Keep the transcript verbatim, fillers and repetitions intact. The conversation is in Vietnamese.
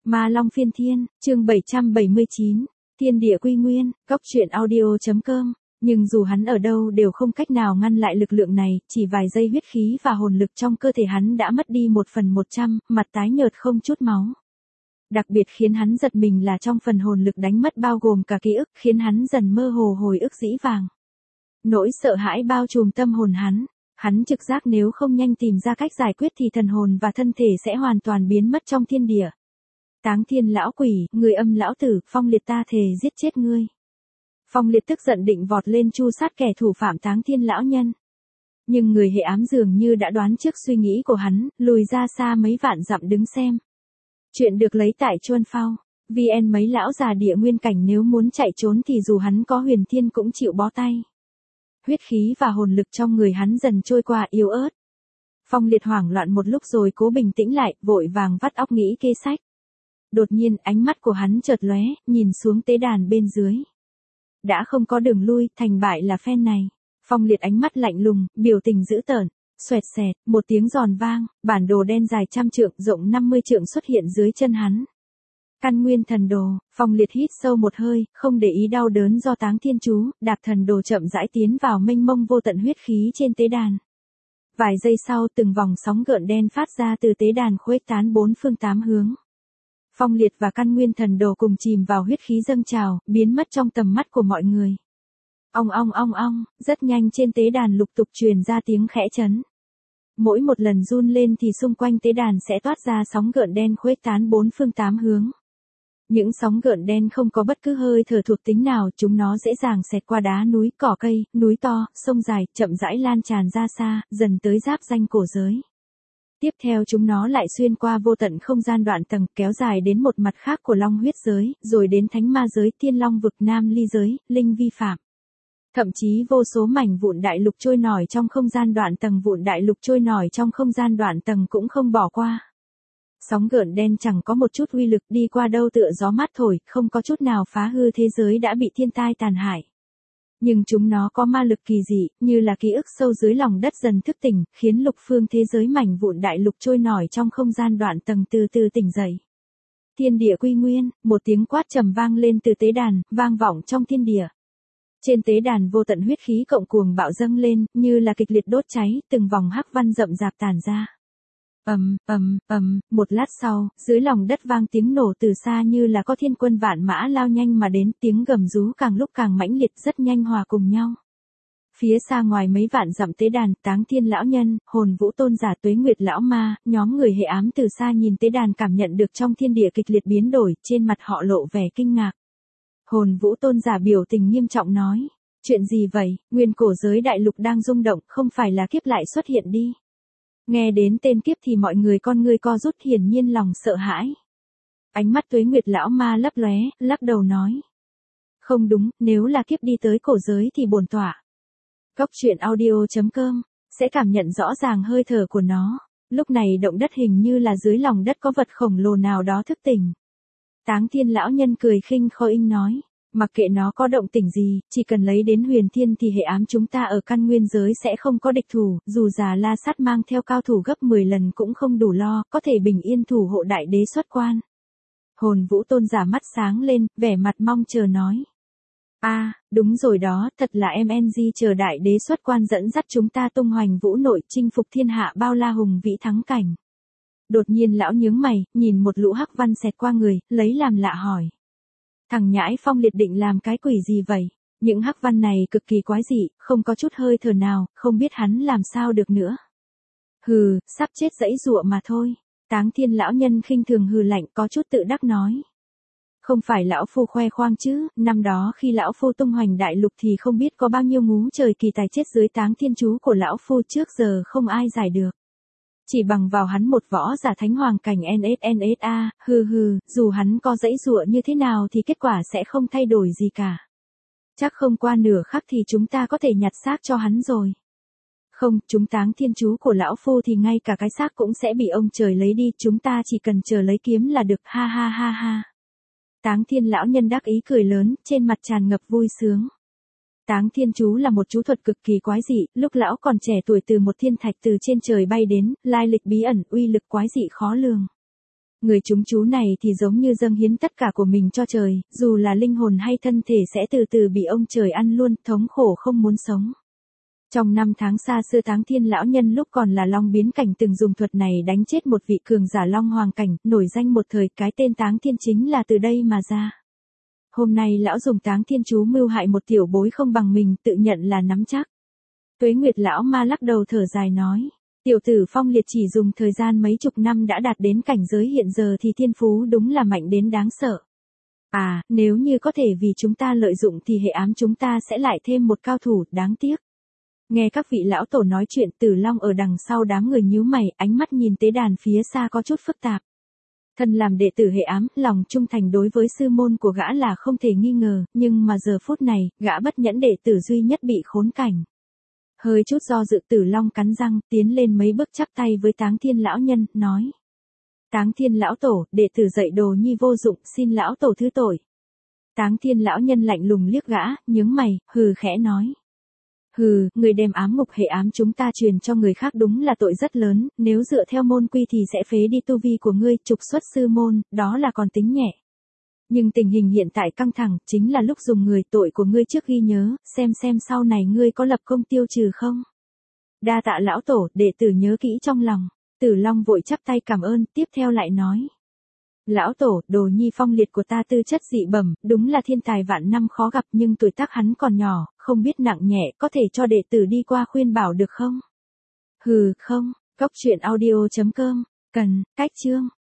Ma Long Phiên Thiên, chương bảy trăm bảy mươi chín, Thiên Địa Quy Nguyên, góc truyện audio.com. Nhưng dù hắn ở đâu đều không cách nào ngăn lại lực lượng này, chỉ vài giây huyết khí và hồn lực trong cơ thể hắn đã mất đi một phần một trăm, mặt tái nhợt không chút máu. Đặc biệt khiến hắn giật mình là trong phần hồn lực đánh mất bao gồm cả ký ức, khiến hắn dần mơ hồ hồi ức dĩ vàng. Nỗi sợ hãi bao trùm tâm hồn hắn. Hắn trực giác nếu không nhanh tìm ra cách giải quyết thì thần hồn và thân thể sẽ hoàn toàn biến mất trong thiên địa. Táng Thiên lão quỷ, người âm lão tử, Phong Liệt ta thề giết chết ngươi. Phong Liệt tức giận định vọt lên tru sát kẻ thủ phạm Táng Thiên lão nhân. Nhưng người hệ ám dường như đã đoán trước suy nghĩ của hắn, lùi ra xa mấy vạn dặm đứng xem. Chuyện được lấy tại Chuân Phao. vê en mấy lão già địa nguyên cảnh nếu muốn chạy trốn thì dù hắn có huyền thiên cũng chịu bó tay. Huyết khí và hồn lực trong người hắn dần trôi qua yếu ớt. Phong Liệt hoảng loạn một lúc rồi cố bình tĩnh lại, vội vàng vắt óc nghĩ kế sách. Đột nhiên ánh mắt của hắn chợt lóe, nhìn xuống tế đàn bên dưới. Đã không có đường lui, thành bại là phen này. Phong Liệt ánh mắt lạnh lùng, biểu tình dữ tợn. Xoẹt xẹt, một tiếng giòn vang, bản đồ đen dài trăm trượng, rộng năm mươi trượng xuất hiện dưới chân hắn. Căn nguyên thần đồ. Phong Liệt hít sâu một hơi, không để ý đau đớn do Táng Thiên chú, đạp thần đồ chậm rãi tiến vào mênh mông vô tận huyết khí trên tế đàn. Vài giây sau, từng vòng sóng gợn đen phát ra từ tế đàn khuếch tán bốn phương tám hướng. Phong Liệt và căn nguyên thần đồ cùng chìm vào huyết khí dâng trào, biến mất trong tầm mắt của mọi người. Ong ong ong ong, rất nhanh trên tế đàn lục tục truyền ra tiếng khẽ chấn. Mỗi một lần run lên thì xung quanh tế đàn sẽ toát ra sóng gợn đen khuếch tán bốn phương tám hướng. Những sóng gợn đen không có bất cứ hơi thở thuộc tính nào, chúng nó dễ dàng xẹt qua đá núi, cỏ cây, núi to, sông dài, chậm rãi lan tràn ra xa, dần tới giáp ranh cổ giới. Tiếp theo chúng nó lại xuyên qua vô tận không gian đoạn tầng, kéo dài đến một mặt khác của Long huyết giới, rồi đến Thánh Ma giới, Thiên Long vực, Nam Ly giới, Linh vi phạm. Thậm chí vô số mảnh vụn đại lục trôi nổi trong không gian đoạn tầng, vụn đại lục trôi nổi trong không gian đoạn tầng cũng không bỏ qua. Sóng gợn đen chẳng có một chút uy lực, đi qua đâu tựa gió mát thổi, không có chút nào phá hư thế giới đã bị thiên tai tàn hại. Nhưng chúng nó có ma lực kỳ dị, như là ký ức sâu dưới lòng đất dần thức tỉnh, khiến lục phương thế giới mảnh vụn đại lục trôi nổi trong không gian đoạn tầng từ từ tỉnh dậy. Thiên địa quy nguyên, một tiếng quát trầm vang lên từ tế đàn, vang vọng trong thiên địa. Trên tế đàn vô tận huyết khí cộng cuồng bạo dâng lên, như là kịch liệt đốt cháy, từng vòng hắc văn rậm rạp tàn ra. Ầm, ầm, ầm, một lát sau, dưới lòng đất vang tiếng nổ từ xa như là có thiên quân vạn mã lao nhanh mà đến, tiếng gầm rú càng lúc càng mãnh liệt, rất nhanh hòa cùng nhau. Phía xa ngoài mấy vạn dặm tế đàn, Táng Thiên lão nhân, Hồn Vũ tôn giả, Tuế Nguyệt lão ma, nhóm người hệ ám từ xa nhìn tế đàn cảm nhận được trong thiên địa kịch liệt biến đổi, trên mặt họ lộ vẻ kinh ngạc. Hồn Vũ tôn giả biểu tình nghiêm trọng nói, chuyện gì vậy, nguyên cổ giới đại lục đang rung động, không phải là kiếp lại xuất hiện đi. Nghe đến tên kiếp thì mọi người con ngươi co rút, hiển nhiên lòng sợ hãi. Ánh mắt Tuế Nguyệt lão ma lấp lóe, lắc đầu nói. Không đúng, nếu là kiếp đi tới cổ giới thì bổn tọa. Góc truyện audio.com, sẽ cảm nhận rõ ràng hơi thở của nó. Lúc này động đất hình như là dưới lòng đất có vật khổng lồ nào đó thức tỉnh. Táng Thiên lão nhân cười khinh khôi nói. Mặc kệ nó có động tỉnh gì, chỉ cần lấy đến huyền thiên thì hệ ám chúng ta ở căn nguyên giới sẽ không có địch thủ, dù già La Sát mang theo cao thủ gấp mười lần cũng không đủ lo, có thể bình yên thủ hộ đại đế xuất quan. Hồn Vũ tôn giả mắt sáng lên, vẻ mặt mong chờ nói. A, à, đúng rồi đó, thật là em en giê chờ đại đế xuất quan dẫn dắt chúng ta tung hoành vũ nội, chinh phục thiên hạ bao la hùng vĩ thắng cảnh. Đột nhiên lão nhướng mày, nhìn một lũ hắc văn xẹt qua người, lấy làm lạ hỏi. Thằng nhãi Phong Liệt định làm cái quỷ gì vậy? Những hắc văn này cực kỳ quái dị, không có chút hơi thở nào, không biết hắn làm sao được nữa. Hừ, sắp chết dãy dụa mà thôi. Táng Thiên lão nhân khinh thường hừ lạnh, có chút tự đắc nói. Không phải lão phu khoe khoang chứ, năm đó khi lão phu tung hoành đại lục thì không biết có bao nhiêu ngú trời kỳ tài chết dưới Táng Thiên chú của lão phu, trước giờ không ai giải được. Chỉ bằng vào hắn một võ giả thánh hoàng cảnh en ét en ét a, hừ hừ, dù hắn có dãy dụa như thế nào thì kết quả sẽ không thay đổi gì cả. Chắc không qua nửa khắc thì chúng ta có thể nhặt xác cho hắn rồi. Không, chúng Táng Thiên chú của lão phu thì ngay cả cái xác cũng sẽ bị ông trời lấy đi, chúng ta chỉ cần chờ lấy kiếm là được, ha ha ha ha. Táng Thiên lão nhân đắc ý cười lớn, trên mặt tràn ngập vui sướng. Táng Thiên chú là một chú thuật cực kỳ quái dị, lúc lão còn trẻ tuổi từ một thiên thạch từ trên trời bay đến, lai lịch bí ẩn, uy lực quái dị khó lường. Người chúng chú này thì giống như dâng hiến tất cả của mình cho trời, dù là linh hồn hay thân thể sẽ từ từ bị ông trời ăn luôn, thống khổ không muốn sống. Trong năm tháng xa xưa Táng Thiên lão nhân lúc còn là Long biến cảnh từng dùng thuật này đánh chết một vị cường giả Long hoàng cảnh, nổi danh một thời, cái tên Táng Thiên chính là từ đây mà ra. Hôm nay lão dùng Táng Thiên chú mưu hại một tiểu bối không bằng mình, tự nhận là nắm chắc. Tuế Nguyệt lão ma lắc đầu thở dài nói, tiểu tử Phong Liệt chỉ dùng thời gian mấy chục năm đã đạt đến cảnh giới hiện giờ thì thiên phú đúng là mạnh đến đáng sợ. À, nếu như có thể vì chúng ta lợi dụng thì hệ ám chúng ta sẽ lại thêm một cao thủ, đáng tiếc. Nghe các vị lão tổ nói chuyện, Tử Long ở đằng sau đám người nhíu mày, ánh mắt nhìn tế đàn phía xa có chút phức tạp. Thân làm đệ tử hệ ám, lòng trung thành đối với sư môn của gã là không thể nghi ngờ, nhưng mà giờ phút này, gã bất nhẫn đệ tử duy nhất bị khốn cảnh. Hơi chút do dự, Tử Long cắn răng, tiến lên mấy bước chắp tay với Táng Thiên lão nhân, nói. Táng Thiên lão tổ, đệ tử dạy đồ nhi vô dụng, xin lão tổ thứ tội. Táng Thiên lão nhân lạnh lùng liếc gã, nhướng mày, hừ khẽ nói. Hừ, người đem ám ngục hệ ám chúng ta truyền cho người khác đúng là tội rất lớn, nếu dựa theo môn quy thì sẽ phế đi tu vi của ngươi, trục xuất sư môn, đó là còn tính nhẹ. Nhưng tình hình hiện tại căng thẳng, chính là lúc dùng người, tội của ngươi trước ghi nhớ, xem xem sau này ngươi có lập công tiêu trừ không. Đa tạ lão tổ, đệ tử nhớ kỹ trong lòng. Tử Long vội chắp tay cảm ơn, tiếp theo lại nói. Lão tổ, đồ nhi Phong Liệt của ta tư chất dị bẩm, đúng là thiên tài vạn năm khó gặp, nhưng tuổi tác hắn còn nhỏ, không biết nặng nhẹ, có thể cho đệ tử đi qua khuyên bảo được không? Hừ, không, Cốc truyện audio chấm com, cần, cách chương.